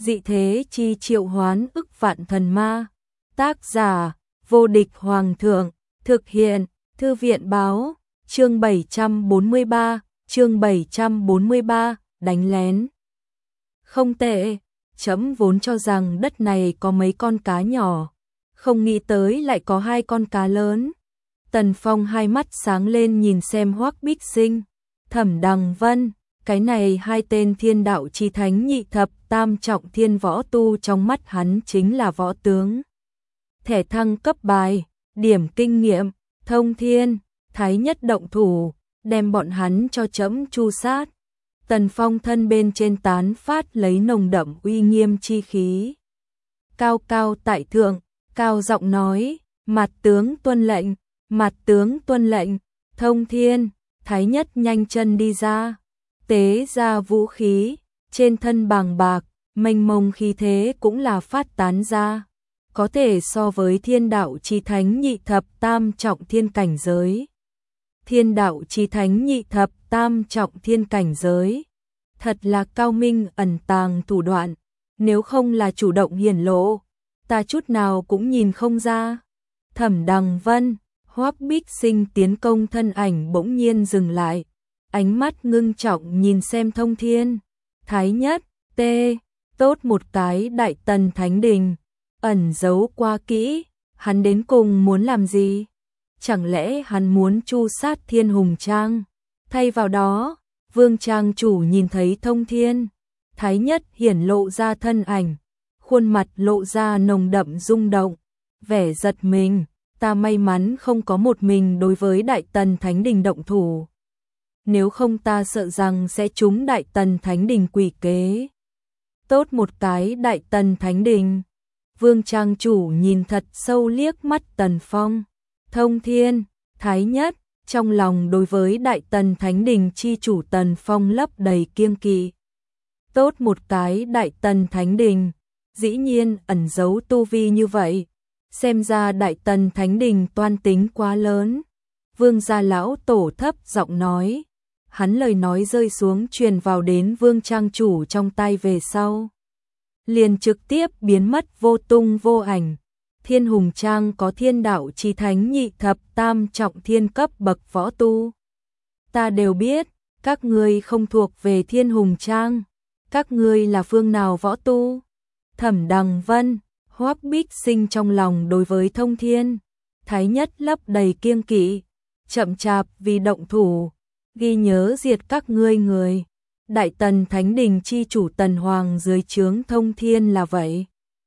dị thế chi triệu hoán ức vạn thần ma. Tác giả, vô địch hoàng thượng, thực hiện, thư viện báo, chương 743, đánh lén. Không tệ, chấm vốn cho rằng đất này có mấy con cá nhỏ, không nghĩ tới lại có 2 con cá lớn. Tần Phong hai mắt sáng lên nhìn xem Hoắc Bích Sinh, Thẩm Đằng Vân, cái này 2 tên thiên đạo chi thánh nhị thập tam trọng thiên võ tu trong mắt hắn chính là võ tướng. Thẻ thăng cấp bài, điểm kinh nghiệm, thông thiên, thái nhất động thủ, đem bọn hắn cho chấm chu sát. Tần Phong thân bên trên tán phát lấy nồng đậm uy nghiêm chi khí. Cao cao tại thượng, cao giọng nói, mặt tướng tuân lệnh, mặt tướng tuân lệnh. Thông thiên, thái nhất nhanh chân đi ra, tế ra vũ khí, trên thân bàng bạc, mênh mông khí thế cũng là phát tán ra, có thể so với thiên đạo chi thánh nhị thập tam trọng thiên cảnh giới. Thiên đạo chi thánh nhị thập tam trọng thiên cảnh giới, thật là cao minh ẩn tàng thủ đoạn, nếu không là chủ động hiển lộ, ta chút nào cũng nhìn không ra. Thẩm Đằng Vân, Hoắc Bích Sinh tiến công thân ảnh bỗng nhiên dừng lại, ánh mắt ngưng trọng nhìn xem Thông Thiên, Thái Nhất, tốt một cái Đại Tần Thánh Đình, ẩn giấu qua kỹ, hắn đến cùng muốn làm gì? Chẳng lẽ hắn muốn chu sát Thiên Hùng Trang? Thay vào đó, Vương Trang chủ nhìn thấy Thông Thiên, Thái Nhất hiển lộ ra thân ảnh, khuôn mặt lộ ra nồng đậm rung động, vẻ giật mình, ta may mắn không có một mình đối với Đại Tần Thánh Đình động thủ. Nếu không ta sợ rằng sẽ trúng Đại Tần Thánh Đình quỷ kế. Tốt một cái Đại Tần Thánh Đình. Vương Trang chủ nhìn thật sâu liếc mắt Tần Phong, Thông Thiên, Thái Nhất, trong lòng đối với Đại Tần Thánh Đình chi chủ Tần Phong lấp đầy kiêng kỵ. Tốt một cái Đại Tần Thánh Đình, dĩ nhiên ẩn giấu tu vi như vậy, xem ra Đại Tần Thánh Đình toan tính quá lớn. Vương gia lão tổ thấp giọng nói, hắn lời nói rơi xuống truyền vào đến Vương Trang chủ trong tai về sau, liền trực tiếp biến mất vô tung vô ảnh. Thiên Hùng Trang có thiên đạo chi thánh nhị thập tam trọng thiên cấp bậc võ tu. Ta đều biết, các ngươi không thuộc về Thiên Hùng Trang, các ngươi là phương nào võ tu? Thẩm Đằng Vân, Hoắc Bích Sinh trong lòng đối với Thông Thiên, Thái Nhất lấp đầy kiêng kỵ, chậm chạp vì động thủ, ghi nhớ diệt các ngươi người. Đại Tần Thánh Đình chi chủ Tần Hoàng dưới trướng Thông Thiên là vậy.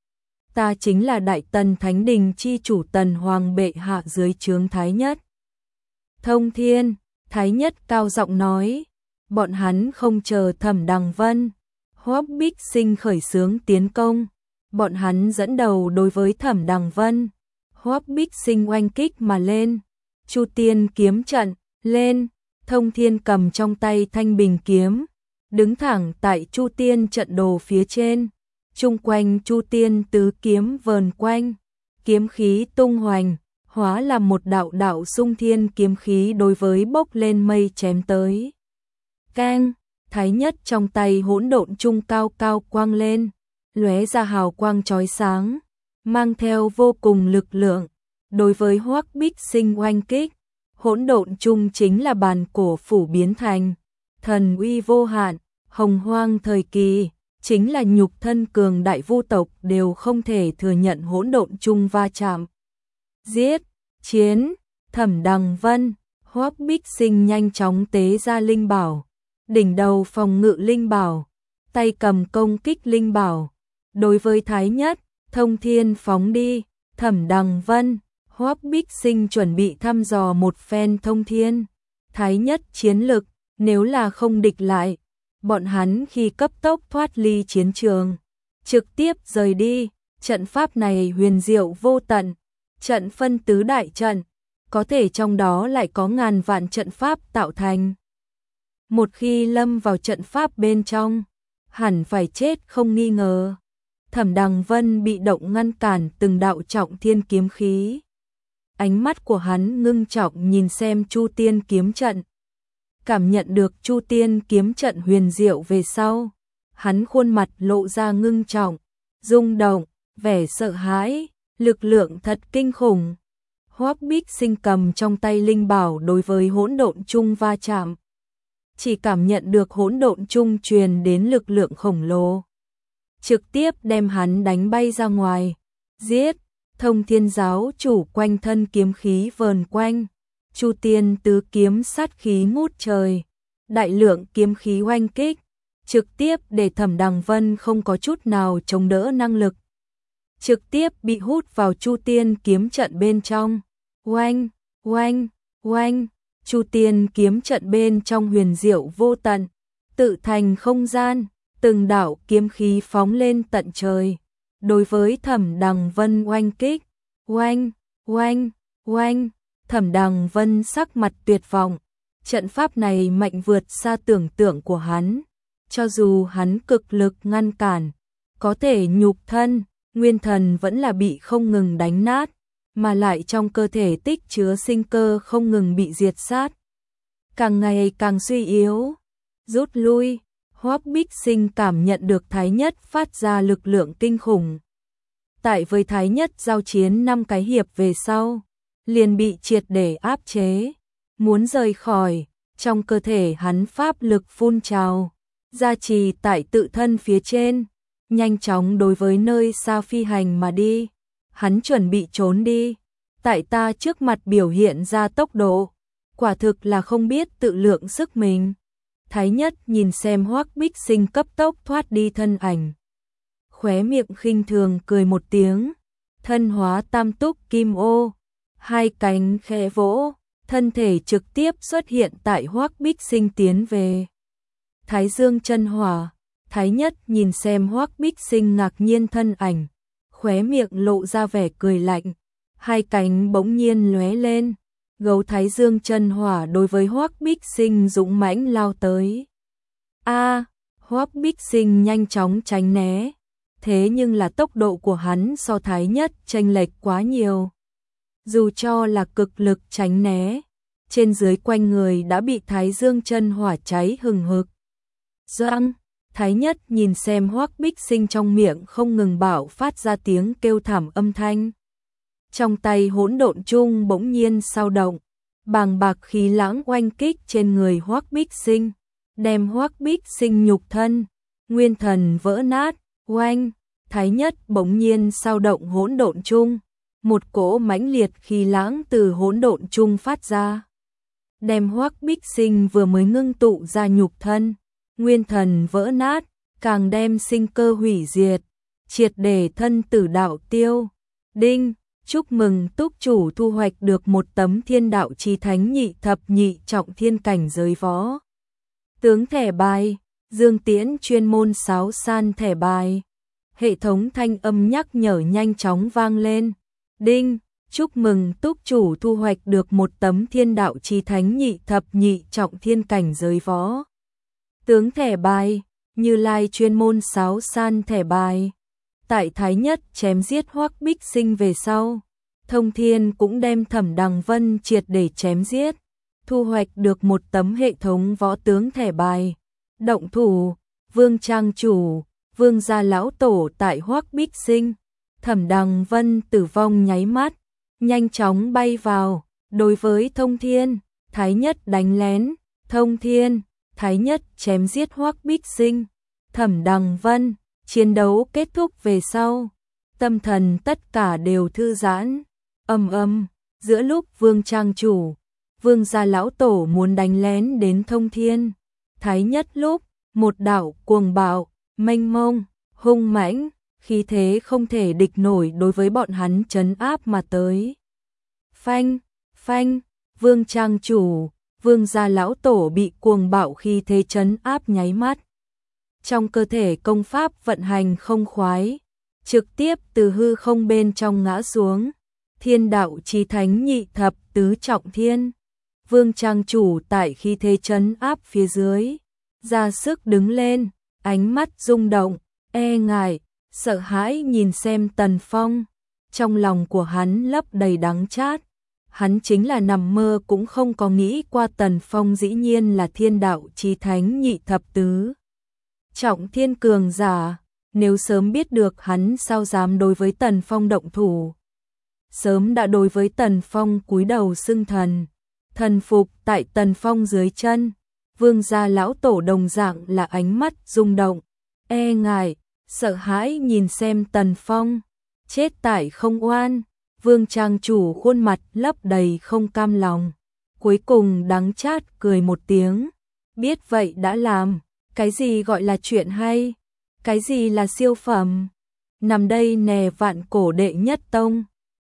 Ta chính là Đại Tần Thánh Đình chi chủ Tần Hoàng bệ hạ dưới trướng Thái Nhất. Thông Thiên, Thái Nhất cao giọng nói, bọn hắn không chờ Thẩm Đằng Vân, Hoắc Bích Sinh khởi xướng tiến công, bọn hắn dẫn đầu đối với Thẩm Đằng Vân, Hoắc Bích Sinh oanh kích mà lên. Chu Tiên kiếm trận, lên, Thông Thiên cầm trong tay thanh bình kiếm, đứng thẳng tại Chu Tiên trận đồ phía trên, chung quanh Chu Tiên tứ kiếm vờn quanh, kiếm khí tung hoành, hóa làm một đạo đạo xung thiên kiếm khí đối với bốc lên mây chém tới. Keng, Thái Nhất trong tay hỗn độn chung cao cao quang lên, lóe ra hào quang chói sáng, mang theo vô cùng lực lượng, đối với Hoắc Bích Sinh oanh kích. Hỗn độn chung chính là bàn cổ phủ biến thành, thần uy vô hạn, hồng hoang thời kỳ, chính là nhục thân cường đại vu tộc đều không thể thừa nhận hỗn độn chung va chạm. Giết, chiến, Thẩm Đằng Vân, Hoắc Bích Sinh nhanh chóng tế ra linh bảo, đỉnh đầu phòng ngự linh bảo, tay cầm công kích linh bảo. Đối với Thái Nhất, Thông Thiên phóng đi, Thẩm Đằng Vân, Hoắc Bích Sinh chuẩn bị thăm dò một phen Thông Thiên, Thái Nhất chiến lực, nếu là không địch lại, bọn hắn khi cấp tốc thoát ly chiến trường, trực tiếp rời đi. Trận pháp này huyền diệu vô tận, trận phân tứ đại trận, có thể trong đó lại có ngàn vạn trận pháp tạo thành. Một khi lâm vào trận pháp bên trong, hẳn phải chết không nghi ngờ. Thẩm Đằng Vân bị động ngăn cản từng đạo trọng thiên kiếm khí. Ánh mắt của hắn ngưng trọng nhìn xem Chu Tiên kiếm trận. Cảm nhận được Chu Tiên kiếm trận huyền diệu về sau, hắn khuôn mặt lộ ra ngưng trọng, rung động, vẻ sợ hãi, lực lượng thật kinh khủng. Hoắc Bích Sinh cầm trong tay linh bảo đối với hỗn độn chung va chạm. Chỉ cảm nhận được hỗn độn chung truyền đến lực lượng khổng lồ, trực tiếp đem hắn đánh bay ra ngoài. Giết! Thông Thiên giáo chủ quanh thân kiếm khí vờn quanh, Chu Tiên tứ kiếm sát khí ngút trời, đại lượng kiếm khí oanh kích, trực tiếp để Thẩm Đằng Vân không có chút nào chống đỡ năng lực, trực tiếp bị hút vào Chu Tiên kiếm trận bên trong. Oanh, oanh, oanh, Chu Tiên kiếm trận bên trong huyền diệu vô tận, tự thành không gian, từng đạo kiếm khí phóng lên tận trời, đối với Thẩm Đằng Vân oanh kích. Oanh, oanh, oanh, Thẩm Đằng Vân sắc mặt tuyệt vọng, trận pháp này mạnh vượt xa tưởng tượng của hắn, cho dù hắn cực lực ngăn cản, có thể nhục thân, nguyên thần vẫn là bị không ngừng đánh nát, mà lại trong cơ thể tích chứa sinh cơ không ngừng bị diệt sát, càng ngày càng suy yếu. Rút lui. Hoắc Bích Sinh cảm nhận được Thái Nhất phát ra lực lượng kinh khủng. Tại với Thái Nhất giao chiến 5 cái hiệp về sau, liền bị triệt để áp chế, muốn rời khỏi, trong cơ thể hắn pháp lực phun trào, gia trì tại tự thân phía trên, nhanh chóng đối với nơi xa phi hành mà đi. Hắn chuẩn bị trốn đi, tại ta trước mặt biểu hiện ra tốc độ, quả thực là không biết tự lượng sức mình. Thái Nhất nhìn xem Hoắc Bích Sinh cấp tốc thoát đi thân ảnh, khóe miệng khinh thường cười một tiếng, thân hóa tam túc kim ô, hai cánh khẽ vỗ, thân thể trực tiếp xuất hiện tại Hoắc Bích Sinh tiến về. Thái Dương chân hỏa. Thái Nhất nhìn xem Hoắc Bích Sinh ngạc nhiên thân ảnh, khóe miệng lộ ra vẻ cười lạnh, hai cánh bỗng nhiên lóe lên, gấu Thái Dương chân hỏa đối với Hoắc Bích Sinh dũng mãnh lao tới. Hoắc Bích Sinh nhanh chóng tránh né, thế nhưng là tốc độ của hắn so Thái Nhất chênh lệch quá nhiều. Dù cho là cực lực tránh né, trên dưới quanh người đã bị Thái Dương chân hỏa cháy hừng hực. Doang, Thái Nhất nhìn xem Hoắc Bích Sinh trong miệng không ngừng bạo phát ra tiếng kêu thảm âm thanh. Trong tay hỗn độn chung bỗng nhiên sao động, bàng bạc khí lãng oanh kích trên người Hoắc Bích Sinh, đem Hoắc Bích Sinh nhục thân, nguyên thần vỡ nát. Oanh, Thái Nhất bỗng nhiên sao động hỗn độn chung, một cỗ mãnh liệt khí lãng từ hỗn độn chung phát ra, đem Hoắc Bích Sinh vừa mới ngưng tụ ra nhục thân, nguyên thần vỡ nát, càng đem sinh cơ hủy diệt, triệt để thân tử đạo tiêu. Đinh, chúc mừng túc chủ thu hoạch được một tấm thiên đạo chi thánh nhị thập nhị trọng thiên cảnh giới võ tướng thẻ bài, Dương Tiễn chuyên môn sáo san thẻ bài. Hệ thống thanh âm nhắc nhở nhanh chóng vang lên. Đinh, chúc mừng túc chủ thu hoạch được một tấm thiên đạo chi thánh nhị thập nhị trọng thiên cảnh giới võ tướng thẻ bài, Như Lai chuyên môn sáo san thẻ bài. Tại Thái Nhất chém giết Hoắc Bích Sinh về sau, Thông Thiên cũng đem Thẩm Đằng Vân triệt để chém giết, thu hoạch được một tấm hệ thống võ tướng thẻ bài. Động thủ, Vương Trang chủ, Vương gia lão tổ tại Hoắc Bích Sinh, Thẩm Đằng Vân tử vong nháy mắt, nhanh chóng bay vào, đối với Thông Thiên, Thái Nhất đánh lén, Thông Thiên, Thái Nhất chém giết Hoắc Bích Sinh, Thẩm Đằng Vân. Chiến đấu kết thúc về sau, tâm thần tất cả đều thư giãn. Giữa lúc Vương Trang chủ, Vương gia lão tổ muốn đánh lén đến Thông Thiên, Thái Nhất lúc, một đạo cuồng bạo, mênh mông, hung mãnh, khí thế không thể địch nổi đối với bọn hắn trấn áp mà tới. Phanh, phanh, Vương Trang chủ, Vương gia lão tổ bị cuồng bạo khí thế trấn áp nháy mắt. Trong cơ thể công pháp vận hành không khoái, trực tiếp từ hư không bên trong ngã xuống. Thiên đạo chí thánh nhị thập tứ trọng thiên. Vương Trang chủ tại khí thế trấn áp phía dưới, ra sức đứng lên, ánh mắt rung động, e ngại, sợ hãi nhìn xem Tần Phong. Trong lòng của hắn lấp đầy đắng chát. Hắn chính là nằm mơ cũng không có nghĩ qua Tần Phong dĩ nhiên là thiên đạo chí thánh nhị thập tứ Trọng thiên cường giả, nếu sớm biết được hắn sao dám đối với Tần Phong động thủ. Sớm đã đối với Tần Phong cúi đầu xưng thần, thần phục tại Tần Phong dưới chân. Vương gia lão tổ đồng dạng là ánh mắt rung động, e ngại, sợ hãi nhìn xem Tần Phong. Chết tại không oan, Vương trang chủ khuôn mặt lấp đầy không cam lòng. Cuối cùng đắng chát cười một tiếng, biết vậy đã làm, cái gì gọi là chuyện hay, cái gì là siêu phẩm. Nằm đây nè vạn cổ đệ nhất tông.